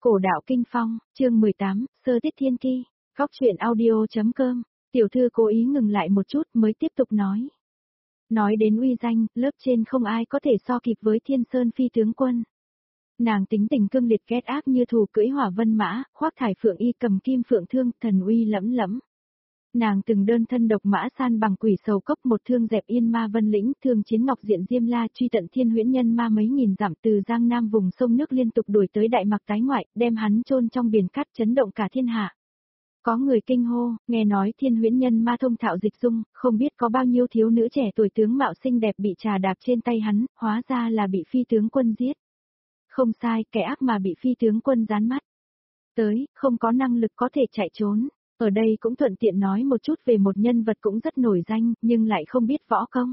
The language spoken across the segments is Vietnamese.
Cổ đạo kinh phong, chương 18, sơ tiết thiên ki, góc truyện audio.com, tiểu thư cố ý ngừng lại một chút mới tiếp tục nói. Nói đến uy danh, lớp trên không ai có thể so kịp với Thiên Sơn phi tướng quân. Nàng tính tình cương liệt ghét ác như thù, cưỡi hỏa vân mã, khoác thải phượng y, cầm kim phượng thương, thần uy lẫm lẫm. Nàng từng đơn thân độc mã san bằng quỷ sầu cốc, một thương dẹp yên ma vân lĩnh, thương chiến ngọc diện diêm la, truy tận thiên huyễn nhân ma mấy nghìn dặm, từ giang nam vùng sông nước liên tục đuổi tới Đại Mạc tái ngoại, đem hắn chôn trong biển cát, chấn động cả thiên hạ. Có người kinh hô, nghe nói thiên huyễn nhân ma thông thạo dịch dung, không biết có bao nhiêu thiếu nữ trẻ tuổi tướng mạo xinh đẹp bị trà đạp trên tay hắn, hóa ra là bị phi tướng quân giết. Không sai, kẻ ác mà bị phi tướng quân gián mắt tới, không có năng lực có thể chạy trốn. Ở đây cũng thuận tiện nói một chút về một nhân vật cũng rất nổi danh, nhưng lại không biết võ công.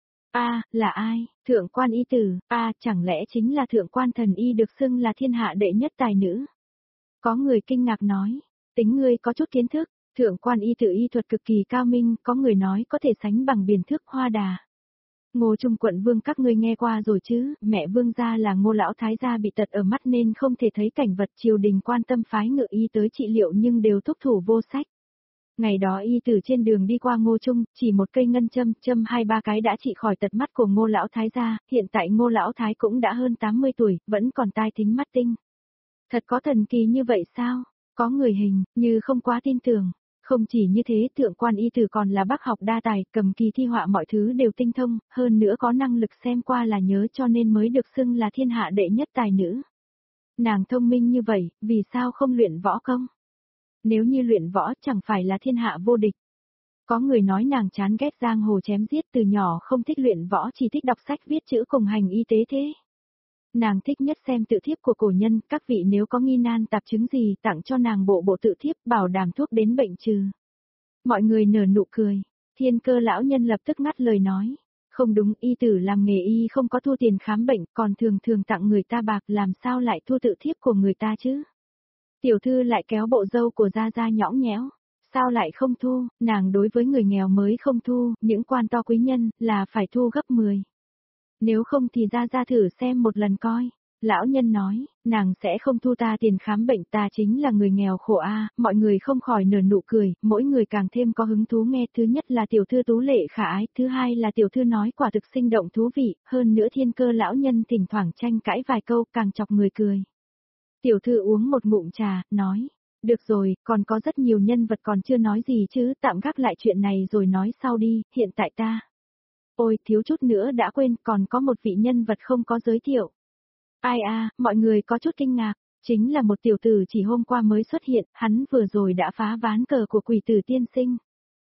Là ai? Thượng quan y tử, chẳng lẽ chính là thượng quan thần y được xưng là thiên hạ đệ nhất tài nữ? Có người kinh ngạc nói, tính ngươi có chút kiến thức, thượng quan y tử y thuật cực kỳ cao minh, có người nói có thể sánh bằng biển thước hoa đà. Ngô Trung quận vương các ngươi nghe qua rồi chứ, mẹ vương gia là Ngô lão thái gia bị tật ở mắt nên không thể thấy cảnh vật, triều đình quan tâm phái ngự y tới trị liệu nhưng đều thúc thủ vô sách. Ngày đó y từ trên đường đi qua Ngô Trung, chỉ một cây ngân châm, châm 2-3 cái đã trị khỏi tật mắt của Ngô lão thái gia, hiện tại Ngô lão thái cũng đã hơn 80 tuổi, vẫn còn tai thính mắt tinh. Thật có thần kỳ như vậy sao? Có người hình như không quá tin tưởng. Không chỉ như thế, thượng quan y tử còn là bác học đa tài, cầm kỳ thi họa mọi thứ đều tinh thông, hơn nữa có năng lực xem qua là nhớ cho nên mới được xưng là thiên hạ đệ nhất tài nữ. Nàng thông minh như vậy, vì sao không luyện võ công? Nếu như luyện võ chẳng phải là thiên hạ vô địch. Có người nói nàng chán ghét giang hồ chém giết, từ nhỏ không thích luyện võ, chỉ thích đọc sách viết chữ cùng hành y tế thế. Nàng thích nhất xem tự thiếp của cổ nhân, các vị nếu có nghi nan tạp chứng gì tặng cho nàng bộ tự thiếp, bảo đảm thuốc đến bệnh trừ. Mọi người nở nụ cười, Thiên Cơ lão nhân lập tức ngắt lời nói, không đúng, y tử làm nghề y không có thu tiền khám bệnh, còn thường tặng người ta bạc, làm sao lại thu tự thiếp của người ta chứ? Tiểu thư lại kéo bộ râu của Gia Gia nhõng nhẽo, sao lại không thu, nàng đối với người nghèo mới không thu, những quan to quý nhân là phải thu gấp 10. Nếu không thì ra thử xem một lần coi. Lão nhân nói, nàng sẽ không thu ta tiền khám bệnh, ta chính là người nghèo khổ mọi người không khỏi nở nụ cười, mỗi người càng thêm có hứng thú nghe, thứ nhất là tiểu thư tú lệ khả ái, thứ hai là tiểu thư nói quả thực sinh động thú vị, hơn nữa Thiên Cơ lão nhân thỉnh thoảng tranh cãi vài câu càng chọc người cười. Tiểu thư uống một ngụm trà, nói, được rồi, còn có rất nhiều nhân vật còn chưa nói gì chứ, tạm gác lại chuyện này rồi nói sau đi, hiện tại ta. Ôi, thiếu chút nữa đã quên, còn có một vị nhân vật không có giới thiệu. Ai mọi người có chút kinh ngạc, chính là một tiểu tử chỉ hôm qua mới xuất hiện, hắn vừa rồi đã phá ván cờ của quỷ tử tiên sinh.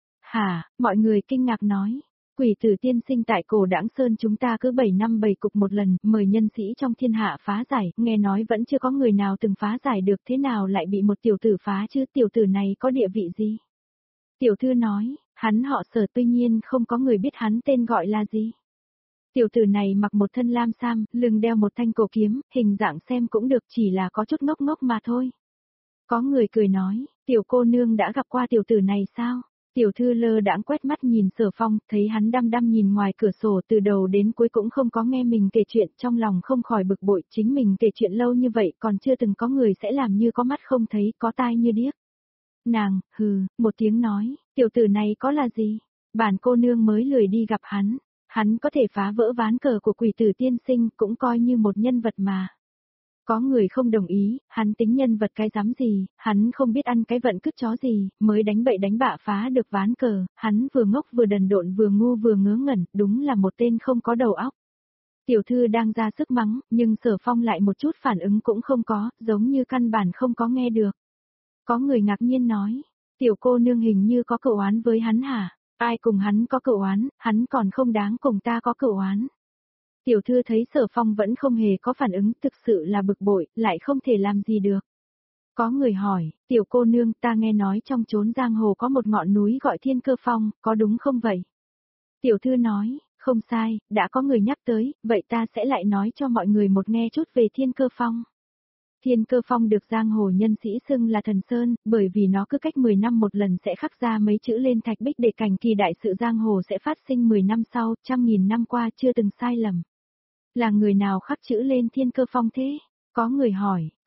Hả, mọi người kinh ngạc nói, quỷ tử tiên sinh tại Cổ Đãng Sơn chúng ta cứ 7 năm 7 cục một lần, mời nhân sĩ trong thiên hạ phá giải, nghe nói vẫn chưa có người nào từng phá giải được, thế nào lại bị một tiểu tử phá chứ, tiểu tử này có địa vị gì? Tiểu thư nói, hắn họ Sở, tuy nhiên không có người biết hắn tên gọi là gì. Tiểu tử này mặc một thân lam sam, lưng đeo một thanh cổ kiếm, hình dạng xem cũng được, chỉ là có chút ngốc ngốc mà thôi. Có người cười nói, tiểu cô nương đã gặp qua tiểu tử này sao? Tiểu thư lơ đãng quét mắt nhìn Sở Phong, thấy hắn đăm đăm nhìn ngoài cửa sổ từ đầu đến cuối cũng không có nghe mình kể chuyện, trong lòng không khỏi bực bội, chính mình kể chuyện lâu như vậy còn chưa từng có người sẽ làm như có mắt không thấy, có tai như điếc. Nàng, một tiếng nói, tiểu tử này có là gì? Bản cô nương mới lười đi gặp hắn có thể phá vỡ ván cờ của quỷ tử tiên sinh cũng coi như một nhân vật mà. Có người không đồng ý, hắn tính nhân vật cái dám gì, hắn không biết ăn cái vận cứt chó gì, mới đánh bậy đánh bạ phá được ván cờ, hắn vừa ngốc vừa đần độn vừa ngu vừa ngớ ngẩn, đúng là một tên không có đầu óc. Tiểu thư đang ra sức mắng, nhưng Sở Phong lại một chút phản ứng cũng không có, giống như căn bản không có nghe được. Có người ngạc nhiên nói, tiểu cô nương hình như có cựu oán với hắn hả? Ai cùng hắn có cựu oán, hắn còn không đáng cùng ta có cựu oán. Tiểu thư thấy Sở Phong vẫn không hề có phản ứng, thực sự là bực bội, lại không thể làm gì được. Có người hỏi, tiểu cô nương, ta nghe nói trong chốn giang hồ có một ngọn núi gọi Thiên Cơ Phong, có đúng không vậy? Tiểu thư nói, không sai, đã có người nhắc tới, vậy ta sẽ lại nói cho mọi người một nghe chút về Thiên Cơ Phong. Thiên Cơ Phong được giang hồ nhân sĩ xưng là thần sơn, bởi vì nó cứ cách 10 năm một lần sẽ khắc ra mấy chữ lên thạch bích để cảnh kỳ đại sự giang hồ sẽ phát sinh 10 năm sau, 100.000 năm qua chưa từng sai lầm. Là người nào khắc chữ lên Thiên Cơ Phong thế? Có người hỏi,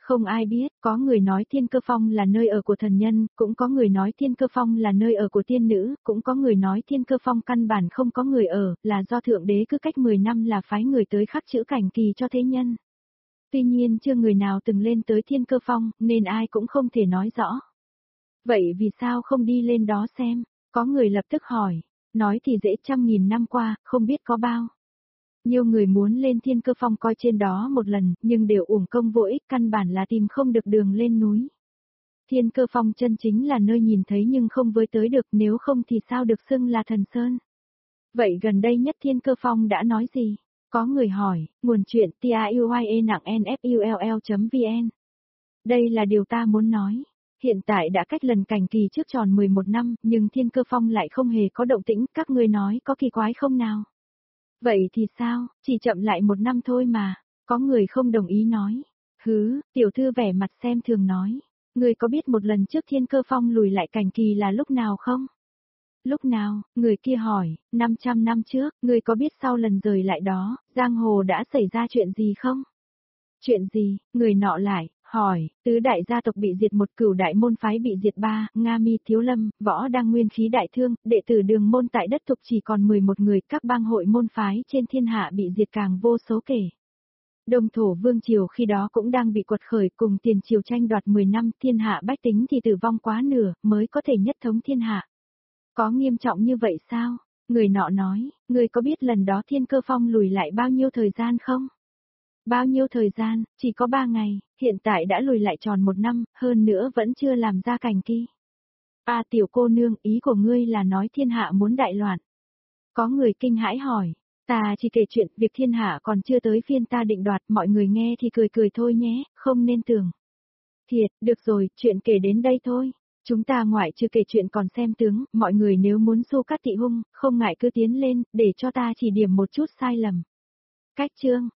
Không ai biết, có người nói Thiên Cơ Phong là nơi ở của thần nhân, cũng có người nói Thiên Cơ Phong là nơi ở của tiên nữ, cũng có người nói Thiên Cơ Phong căn bản không có người ở, là do Thượng Đế cứ cách 10 năm là phái người tới khắc chữ cảnh kỳ cho thế nhân. Tuy nhiên chưa người nào từng lên tới Thiên Cơ Phong, nên ai cũng không thể nói rõ. Vậy vì sao không đi lên đó xem? Có người lập tức hỏi, nói thì dễ, 100.000 năm qua, không biết có bao. Nhiều người muốn lên Thiên Cơ Phong coi trên đó một lần, nhưng đều uổng công vô ích, căn bản là tìm không được đường lên núi. Thiên Cơ Phong chân chính là nơi nhìn thấy nhưng không với tới được, nếu không thì sao được xưng là thần sơn. Vậy gần đây nhất Thiên Cơ Phong đã nói gì? Có người hỏi, nguồn chuyện TIUYE nặng NFULL.vn. Đây là điều ta muốn nói. Hiện tại đã cách lần cảnh kỳ trước tròn 11 năm, nhưng Thiên Cơ Phong lại không hề có động tĩnh, các ngươi nói có kỳ quái không nào? Vậy thì sao, chỉ chậm lại 1 năm thôi mà, có người không đồng ý nói. Hứ, tiểu thư vẻ mặt xem thường nói. Người có biết một lần trước Thiên Cơ Phong lùi lại cảnh kỳ là lúc nào không? Lúc nào, người kia hỏi, 500 năm trước, người có biết sau lần rời lại đó, giang hồ đã xảy ra chuyện gì không? Chuyện gì, người nọ lại, hỏi, tứ đại gia tộc bị diệt, một cửu đại môn phái bị diệt, ba, Nga Mi Thiếu Lâm, Võ Đăng Nguyên Khí Đại Thương, đệ tử Đường môn tại đất Thục chỉ còn 11 người, các bang hội môn phái trên thiên hạ bị diệt càng vô số kể. Đông thổ vương triều khi đó cũng đang bị quật khởi, cùng tiền triều tranh đoạt 10 năm, thiên hạ bách tính thì tử vong quá nửa, mới có thể nhất thống thiên hạ. Có nghiêm trọng như vậy sao? Người nọ nói, người có biết lần đó Thiên Cơ Phong lùi lại bao nhiêu thời gian không? Bao nhiêu thời gian, chỉ có 3 ngày, hiện tại đã lùi lại tròn 1 năm, hơn nữa vẫn chưa làm ra cảnh kỳ. À tiểu cô nương, ý của ngươi là nói thiên hạ muốn đại loạn. Có người kinh hãi hỏi, ta chỉ kể chuyện, việc thiên hạ còn chưa tới phiên ta định đoạt, mọi người nghe thì cười cười thôi nhé, không nên tưởng. Thiệt, được rồi, chuyện kể đến đây thôi. Chúng ta ngoại trừ kể chuyện còn xem tướng, mọi người nếu muốn xô cắt thị hung, không ngại cứ tiến lên, để cho ta chỉ điểm một chút sai lầm. Cách chương